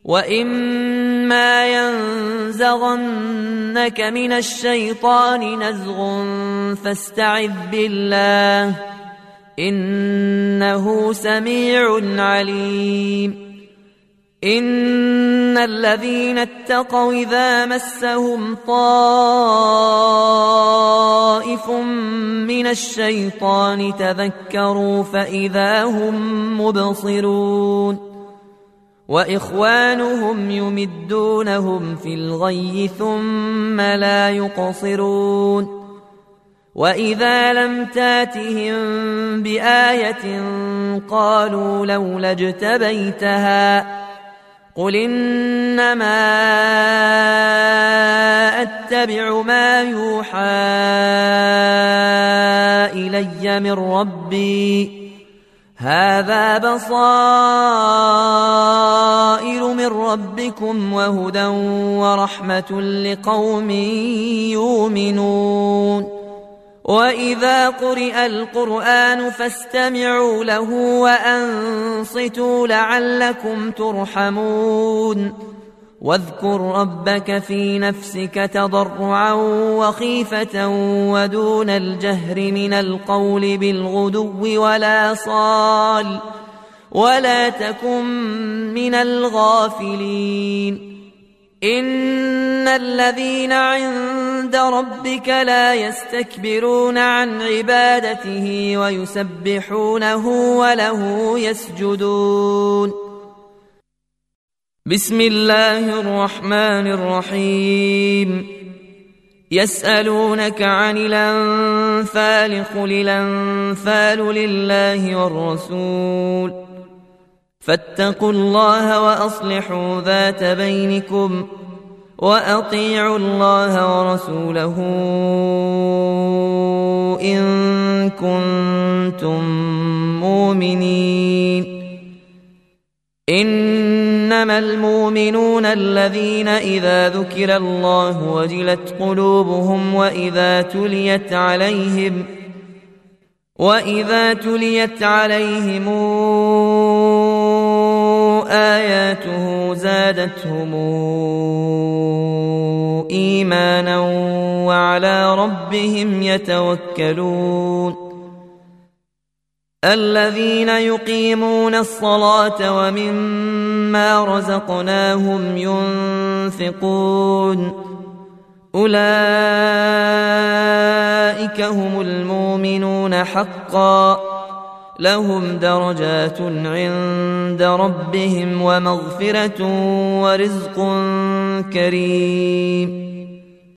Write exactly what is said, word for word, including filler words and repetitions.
وإما ينزغنك من الشيطان نزغ فاستعذ بالله إنه سميع عليم إن الذين اتقوا إذا مسهم طائف من الشيطان تذكروا فإذا هم مبصرون وإخوانهم يمدونهم في الغي ثم لا يقصرون وإذا لم تاتهم بآية قالوا لولا اجتبيتها قل إنما أتبع ما يوحى إلي من ربي هذا بصائر من ربكم وهدى ورحمة لقوم يؤمنون وإذا قرئ القرآن فاستمعوا له وأنصتوا لعلكم ترحمون واذكر ربك في نفسك تضرعا وخيفة ودون الجهر من القول بالغدو ولا صال ولا تكن من الغافلين إن الذين عند ربك لا يستكبرون عن عبادته ويسبحونه وله يسجدون بسم الله الرحمن الرحيم يسألونك عن الأنفال قل الأنفال لله والرسول فاتقوا الله وأصلحوا ذات بينكم وأطيعوا الله ورسوله إن كنتم مؤمنين إنما المؤمنون الذين إذا ذكر الله وجلت قلوبهم وإذا تليت عليهم وإذا تليت عليهم آياته زادتهم إيمانا وعلى ربهم يتوكلون الذين يقيمون الصلاة ومما رزقناهم ينفقون أولئك هم المؤمنون حقا لهم درجات عند ربهم ومغفرة ورزق كريم